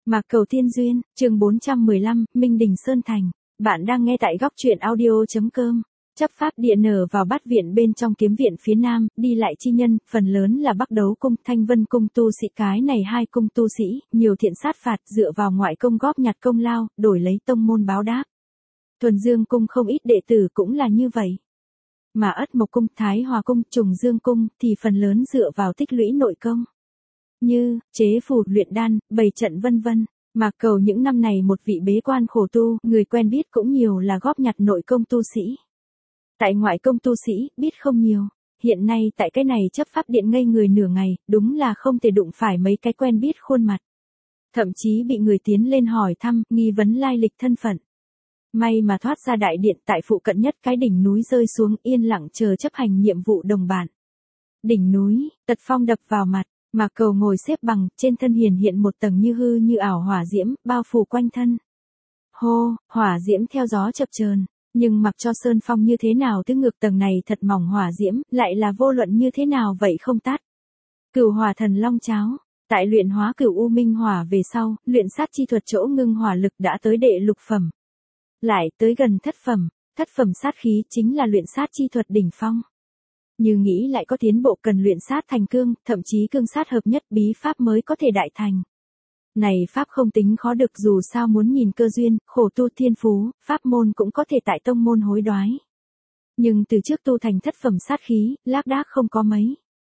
Mạc Cầu Tiên Duyên, chương 415, Minh Đình Sơn Thành. Bạn đang nghe tại góc truyện audio.com. Chấp pháp địa nở vào bát viện bên trong kiếm viện phía nam, đi lại chi nhân, phần lớn là Bắc Đấu cung, Thanh Vân cung tu sĩ, cái này hai cung tu sĩ, nhiều thiện sát phạt dựa vào ngoại công góp nhặt công lao, đổi lấy tông môn báo đáp. Thuần Dương cung không ít đệ tử cũng là như vậy. Mà Ất Mộc cung, Thái Hòa cung, Trùng Dương cung thì phần lớn dựa vào tích lũy nội công. Như, chế phù, luyện đan, bày trận vân vân. Mạc Cầu những năm này một vị bế quan khổ tu, người quen biết cũng nhiều là góp nhặt nội công tu sĩ. Tại ngoại công tu sĩ, biết không nhiều. Hiện nay tại cái này chấp pháp điện ngây người nửa ngày, đúng là không thể đụng phải mấy cái quen biết khuôn mặt. Thậm chí bị người tiến lên hỏi thăm, nghi vấn lai lịch thân phận. May mà thoát ra đại điện, tại phụ cận nhất cái đỉnh núi rơi xuống, yên lặng chờ chấp hành nhiệm vụ đồng bạn. Đỉnh núi, tật phong đập vào mặt. Mạc Cầu ngồi xếp bằng, trên thân hiện một tầng như hư như ảo hỏa diễm, bao phủ quanh thân. Hô, hỏa diễm theo gió chập chờn, nhưng mặc cho sơn phong như thế nào tứ ngược tầng này thật mỏng hỏa diễm, lại là vô luận như thế nào vậy không tắt. Cửu hỏa thần long cháo, tại luyện hóa cửu u minh hỏa về sau, luyện sát chi thuật chỗ ngưng hỏa lực đã tới đệ lục phẩm. Lại tới gần thất phẩm sát khí chính là luyện sát chi thuật đỉnh phong. Như nghĩ lại có tiến bộ cần luyện sát thành cương, thậm chí cương sát hợp nhất bí pháp mới có thể đại thành. Này pháp không tính khó được, dù sao muốn nhìn cơ duyên, khổ tu thiên phú, pháp môn cũng có thể tại tông môn hối đoái. Nhưng từ trước tu thành thất phẩm sát khí, lác đác không có mấy.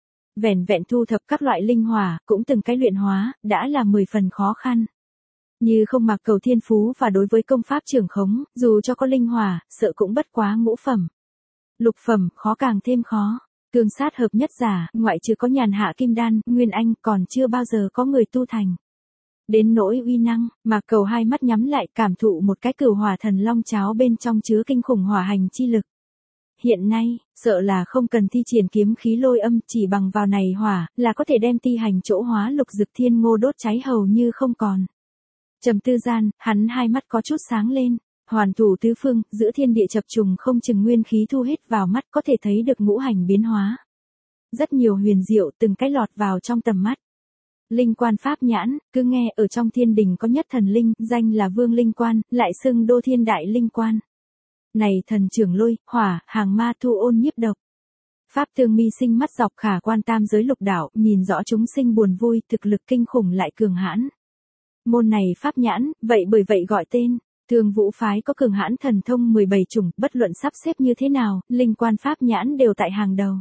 Vẻn vẹn thu thập các loại linh hỏa, cũng từng cái luyện hóa, đã là 10 phần khó khăn. Như không Mạc Cầu thiên phú và đối với công pháp trưởng khống, dù cho có linh hỏa, sợ cũng bất quá ngũ phẩm. Lục phẩm, khó càng thêm khó. Cương sát hợp nhất giả, ngoại trừ có Nhàn Hạ Kim Đan, Nguyên Anh, còn chưa bao giờ có người tu thành. Đến nỗi uy năng, Mạc Cầu hai mắt nhắm lại, cảm thụ một cái cửu hỏa thần long cháo bên trong chứa kinh khủng hỏa hành chi lực. Hiện nay, sợ là không cần thi triển kiếm khí lôi âm, chỉ bằng vào này hỏa, là có thể đem ti hành chỗ hóa lục dực thiên ngô đốt cháy hầu như không còn. Trầm tư gian, hắn hai mắt có chút sáng lên. Hoàn thủ tứ phương, giữa thiên địa chập trùng không chừng nguyên khí thu hết vào mắt, có thể thấy được ngũ hành biến hóa. Rất nhiều huyền diệu từng cái lọt vào trong tầm mắt. Linh quan pháp nhãn, cứ nghe ở trong thiên đình có nhất thần linh, danh là Vương Linh Quan, lại xưng đô thiên đại linh quan. Này thần trưởng lôi, hỏa, hàng ma thu ôn nhiếp độc. Pháp tương mi sinh mắt dọc khả quan tam giới lục đảo, nhìn rõ chúng sinh buồn vui, thực lực kinh khủng lại cường hãn. Môn này pháp nhãn, vậy bởi vậy gọi tên. Thương Vũ phái có cường hãn thần thông 17 chủng, bất luận sắp xếp như thế nào, linh quan pháp nhãn đều tại hàng đầu.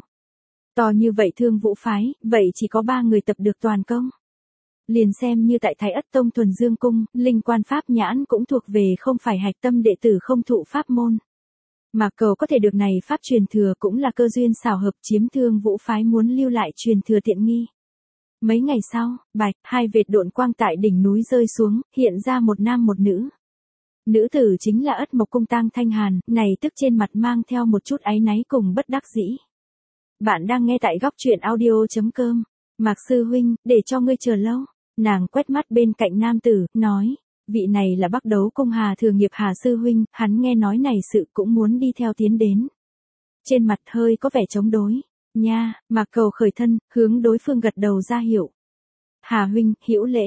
To như vậy Thương Vũ phái, vậy chỉ có 3 người tập được toàn công. Liền xem như tại Thái Ất Tông Thuần Dương cung, linh quan pháp nhãn cũng thuộc về không phải hạch tâm đệ tử không thụ pháp môn. Mạc Cầu có thể được này pháp truyền thừa cũng là cơ duyên xảo hợp, chiếm Thương Vũ phái muốn lưu lại truyền thừa tiện nghi. Mấy ngày sau, bạch, hai vệt độn quang tại đỉnh núi rơi xuống, hiện ra một nam một nữ. Nữ tử chính là Ất Mộc cung Tang Thanh Hàn, này tức trên mặt mang theo một chút áy náy cùng bất đắc dĩ. Bạn đang nghe tại góc truyện audio.com. Mạc sư huynh, để cho ngươi chờ lâu. Nàng quét mắt bên cạnh nam tử, nói, vị này là Bắc Đấu cung Hà Thừa Nghiệp Hà sư huynh, hắn nghe nói này sự cũng muốn đi theo tiến đến. Trên mặt hơi có vẻ chống đối. Nha, Mạc Cầu khởi thân, hướng đối phương gật đầu ra hiệu. Hà huynh, hữu lễ.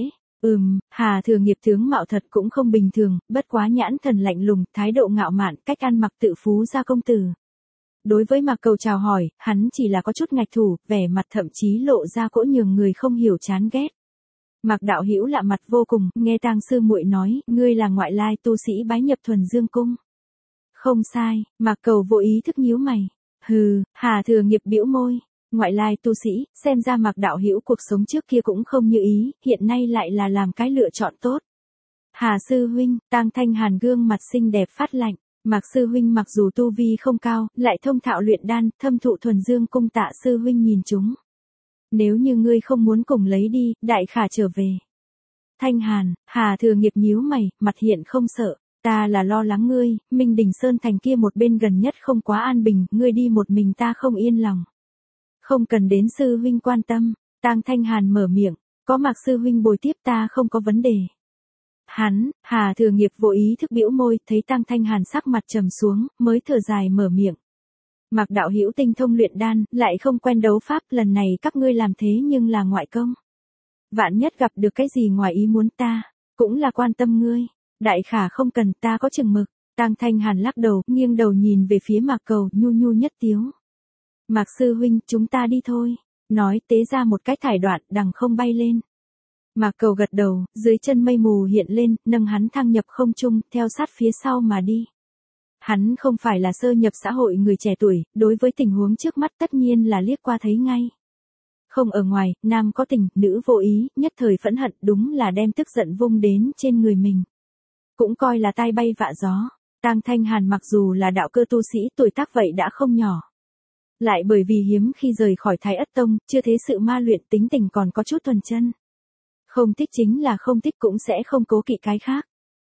Hà Thừa Nghiệp tướng mạo thật cũng không bình thường, bất quá nhãn thần lạnh lùng, thái độ ngạo mạn, cách ăn mặc tự phú gia công tử. Đối với Mạc Cầu chào hỏi, hắn chỉ là có chút ngạch thủ, vẻ mặt thậm chí lộ ra cỗ nhường người không hiểu chán ghét. Mạc đạo hữu lạ mặt vô cùng, nghe Tang sư muội nói, ngươi là ngoại lai tu sĩ bái nhập Thuần Dương cung. Không sai, Mạc Cầu vô ý thức nhíu mày. Hừ, Hà Thừa Nghiệp bĩu môi. Ngoại lai tu sĩ, xem ra Mạc đạo hữu cuộc sống trước kia cũng không như ý, hiện nay lại là làm cái lựa chọn tốt. Hà sư huynh, Tang Thanh Hàn gương mặt xinh đẹp phát lạnh. Mạc sư huynh mặc dù tu vi không cao, lại thông thạo luyện đan, thâm thụ Thuần Dương cung Tạ sư huynh nhìn chúng. Nếu như ngươi không muốn cùng lấy đi, đại khả trở về. Thanh Hàn, Hà Thừa Nghiệp nhíu mày, mặt hiện không sợ. Ta là lo lắng ngươi, Minh Đình Sơn thành kia một bên gần nhất không quá an bình, ngươi đi một mình ta không yên lòng. Không cần đến sư huynh quan tâm, Tang Thanh Hàn mở miệng, có Mạc sư huynh bồi tiếp ta không có vấn đề. Hà Thừa Nghiệp vô ý thức bĩu môi, thấy Tang Thanh Hàn sắc mặt trầm xuống, mới thở dài mở miệng. Mạc đạo hữu tinh thông luyện đan, lại không quen đấu pháp, lần này các ngươi làm thế nhưng là ngoại công. Vạn nhất gặp được cái gì ngoài ý muốn ta, Cũng là quan tâm ngươi. Đại khả không cần, ta có chừng mực. Tang Thanh Hàn lắc đầu, nghiêng đầu nhìn về phía Mạc Cầu, nhu nhu nhất tiếu. Mạc sư huynh, chúng ta đi thôi. Nói tế ra một cái thải đoạn, đằng không bay lên. Mạc Cầu gật đầu, dưới chân mây mù hiện lên, nâng hắn thăng nhập không trung, theo sát phía sau mà đi. Hắn không phải là sơ nhập xã hội người trẻ tuổi, đối với tình huống trước mắt tất nhiên là liếc qua thấy ngay. Không ở ngoài, nam có tình, nữ vô ý, nhất thời phẫn hận đúng là đem tức giận vung đến trên người mình. Cũng coi là tai bay vạ gió. Tang Thanh Hàn mặc dù là đạo cơ tu sĩ tuổi tác vậy đã không nhỏ. Lại bởi vì hiếm khi rời khỏi Thái Ất Tông, chưa thế sự ma luyện tính tình còn có chút thuần chân. Không thích chính là không thích cũng sẽ không cố kỵ cái khác.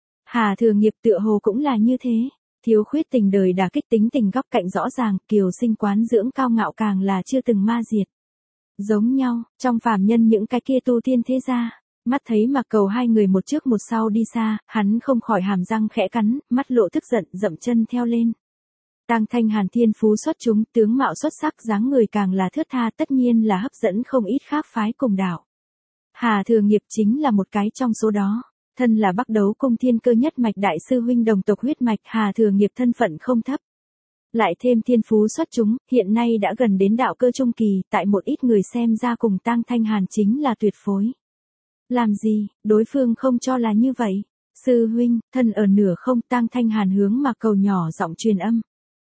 Hà Thừa Nghiệp tựa hồ cũng là như thế. Thiếu khuyết tình đời đả kích tính tình góc cạnh rõ ràng, kiều sinh quán dưỡng cao ngạo càng là chưa từng ma diệt. Giống nhau, trong phàm nhân những cái kia tu tiên thế gia, mắt thấy Mạc Cầu hai người một trước một sau đi xa, hắn không khỏi hàm răng khẽ cắn, mắt lộ tức giận, dậm chân theo lên. Tang Thanh Hàn thiên phú xuất chúng, tướng mạo xuất sắc, dáng người càng là thướt tha, tất nhiên là hấp dẫn không ít khác phái cùng đạo. Hà Thừa Nghiệp chính là một cái trong số đó. Thân là Bắc Đấu Cung Thiên Cơ nhất mạch đại sư huynh đồng tộc huyết mạch, Hà Thừa Nghiệp thân phận không thấp. Lại thêm thiên phú xuất chúng, hiện nay đã gần đến đạo cơ trung kỳ, tại một ít người xem ra cùng Tang Thanh Hàn chính là tuyệt phối. Làm gì, đối phương không cho là như vậy. Sư huynh, thân ở nửa không, Tang Thanh Hàn hướng Mạc Cầu nhỏ giọng truyền âm.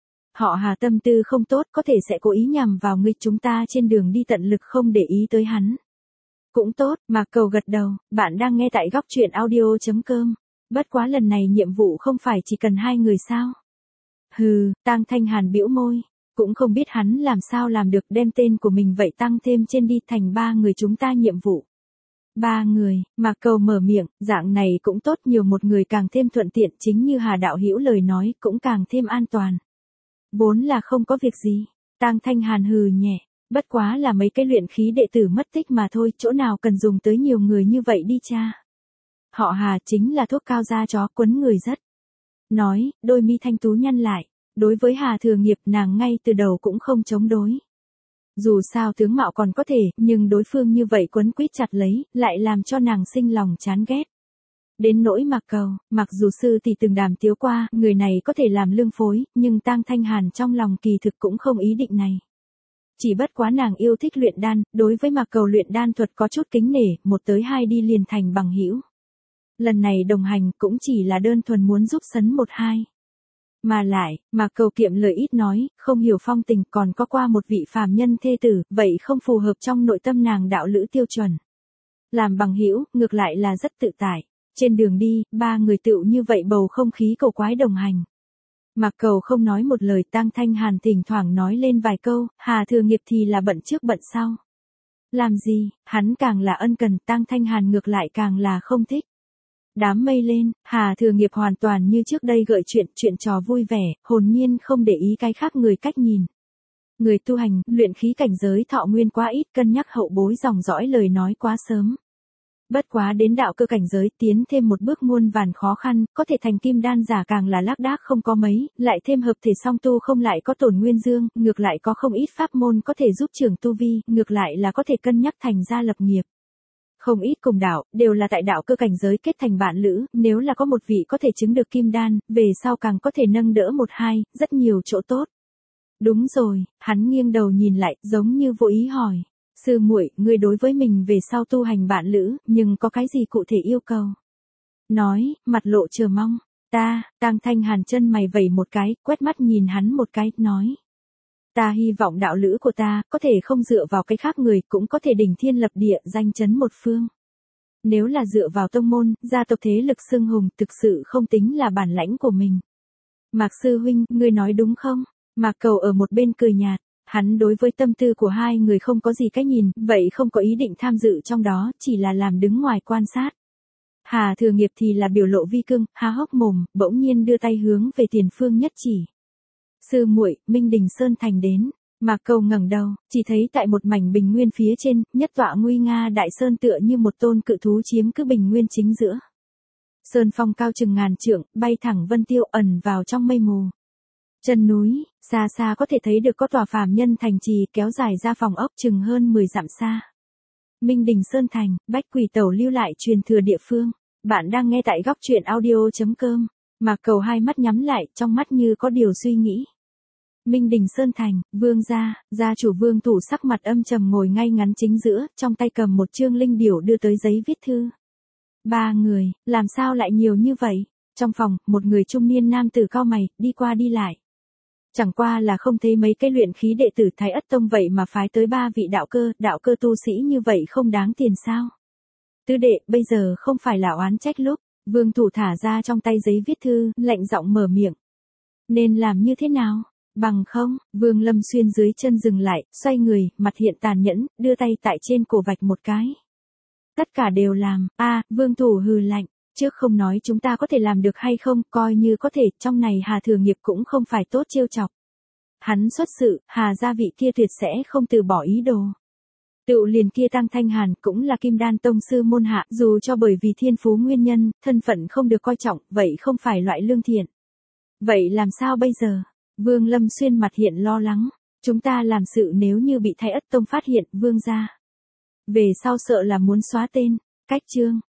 Họ Hà tâm tư không tốt, có thể sẽ cố ý nhằm vào ngươi, chúng ta trên đường đi tận lực không để ý tới hắn. Cũng tốt, Mạc Cầu gật đầu, bạn đang nghe tại góc truyện audio.com. Bất quá lần này nhiệm vụ không phải chỉ cần hai người sao? Hừ, Tang Thanh Hàn bĩu môi, cũng không biết hắn làm sao làm được đem tên của mình vậy tăng thêm trên đi thành 3 người chúng ta nhiệm vụ. 3 người, Mạc Cầu mở miệng, dạng này cũng tốt, nhiều một người càng thêm thuận tiện, chính như Hà đạo hữu lời nói, cũng càng thêm an toàn. Vốn là không có việc gì, Tang Thanh Hàn hừ nhẹ, bất quá là mấy cái luyện khí đệ tử mất tích mà thôi, chỗ nào cần dùng tới nhiều người như vậy đi cha. Họ Hà chính là thuốc cao da chó, quấn người rất. Nói, đôi mi thanh tú nhăn lại, đối với Hà Thừa Nghiệp nàng ngay từ đầu cũng không chống đối. Dù sao tướng mạo còn có thể, nhưng đối phương như vậy quấn quýt chặt lấy, lại làm cho nàng sinh lòng chán ghét. Đến nỗi Mạc Cầu, mặc dù sư tỷ từng đàm tiếu qua, người này có thể làm lương phối, nhưng Tang Thanh Hàn trong lòng kỳ thực cũng không ý định này. Chỉ bất quá nàng yêu thích luyện đan, đối với Mạc Cầu luyện đan thuật có chút kính nể, 1 tới 2 đi liền thành bằng hữu. Lần này đồng hành cũng chỉ là đơn thuần muốn giúp sấn 1-2. Mà lại, Mạc Cầu kiệm lời ít nói, không hiểu phong tình, còn có qua một vị phàm nhân thê tử, vậy không phù hợp trong nội tâm nàng đạo lữ tiêu chuẩn. Làm bằng hữu, ngược lại là rất tự tại. Trên đường đi, 3 người tựu như vậy bầu không khí cầu quái đồng hành. Mạc Cầu không nói một lời, Tang Thanh Hàn thỉnh thoảng nói lên vài câu, Hà Thừa Nghiệp thì là bận trước bận sau. Làm gì, hắn càng là ân cần, Tang Thanh Hàn ngược lại càng là không thích. Đám mây lên, Hà Thừa Nghiệp hoàn toàn như trước đây gợi chuyện trò vui vẻ, hồn nhiên không để ý cái khác người cách nhìn. Người tu hành, luyện khí cảnh giới thọ nguyên quá ít, cân nhắc hậu bối dòng dõi lời nói quá sớm. Bất quá đến đạo cơ cảnh giới tiến thêm một bước muôn vàn khó khăn, có thể thành kim đan giả càng là lác đác không có mấy, lại thêm hợp thể song tu không lại có tổn nguyên dương, ngược lại có không ít pháp môn có thể giúp trưởng tu vi, ngược lại là có thể cân nhắc thành gia lập nghiệp. Không ít cùng đạo, đều là tại đạo cơ cảnh giới kết thành bạn lữ, nếu là có một vị có thể chứng được kim đan, về sau càng có thể nâng đỡ 1-2, rất nhiều chỗ tốt. Đúng rồi, hắn nghiêng đầu nhìn lại, giống như vô ý hỏi. Sư muội, ngươi đối với mình về sau tu hành bạn lữ, nhưng có cái gì cụ thể yêu cầu? Nói, mặt lộ chờ mong. Tang Thanh Hàn chân mày vẩy một cái, quét mắt nhìn hắn một cái, nói. Ta hy vọng đạo lữ của ta, có thể không dựa vào cái khác người, cũng có thể đỉnh thiên lập địa, danh chấn một phương. Nếu là dựa vào tông môn, gia tộc thế lực xưng hùng, thực sự không tính là bản lãnh của mình. Mạc sư huynh, ngươi nói đúng không? Mạc Cầu ở một bên cười nhạt. Hắn đối với tâm tư của hai người không có gì cách nhìn, vậy không có ý định tham dự trong đó, chỉ là làm đứng ngoài quan sát. Hà Thừa Nghiệp thì là biểu lộ vi cương, há hốc mồm, bỗng nhiên đưa tay hướng về tiền phương nhất chỉ. Sư muội, Minh Đình Sơn Thành đến. Mạc Cầu ngẩng đầu, chỉ thấy tại một mảnh bình nguyên phía trên, nhất tọa nguy nga đại sơn tựa như một tôn cự thú chiếm cứ bình nguyên chính giữa. Sơn phong cao chừng ngàn trượng, bay thẳng vân tiêu ẩn vào trong mây mù. Chân núi, xa xa có thể thấy được có tòa phàm nhân thành trì kéo dài ra phòng ốc chừng hơn 10 dặm xa. Minh Đình Sơn Thành, Bách Quỷ Tẩu lưu lại truyền thừa địa phương. Bạn đang nghe tại góc truyện audio.com. Mạc Cầu hai mắt nhắm lại, trong mắt như có điều suy nghĩ. Minh Đình Sơn Thành, Vương gia chủ Vương Thủ sắc mặt âm trầm ngồi ngay ngắn chính giữa, trong tay cầm một chương linh điểu đưa tới giấy viết thư. 3 người, làm sao lại nhiều như vậy? Trong phòng, một người trung niên nam tử cau mày, đi qua đi lại. Chẳng qua là không thấy mấy cái luyện khí đệ tử Thái Ất Tông vậy mà phái tới 3 vị đạo cơ tu sĩ như vậy không đáng tiền sao? Tứ đệ, bây giờ không phải là oán trách lúc. Vương Thủ thả ra trong tay giấy viết thư, lạnh giọng mở miệng. Nên làm như thế nào? Bằng không, Vương Lâm Xuyên dưới chân dừng lại, xoay người, mặt hiện tàn nhẫn, đưa tay tại trên cổ vạch một cái. Tất cả đều làm, Vương Thủ hừ lạnh, trước không nói chúng ta có thể làm được hay không, coi như có thể, trong này Hà Thừa Nghiệp cũng không phải tốt trêu chọc. Hắn xuất sự, Hà gia vị kia tuyệt sẽ không từ bỏ ý đồ. Tựu liền kia Tăng Thanh Hàn cũng là Kim Đan tông sư môn hạ, dù cho bởi vì thiên phú nguyên nhân, thân phận không được coi trọng, vậy không phải loại lương thiện. Vậy làm sao bây giờ? Vương Lâm Xuyên mặt hiện lo lắng, chúng ta làm sự nếu như bị Thái Ất Tông phát hiện, Vương gia về sau sợ là muốn xóa tên. Cách chương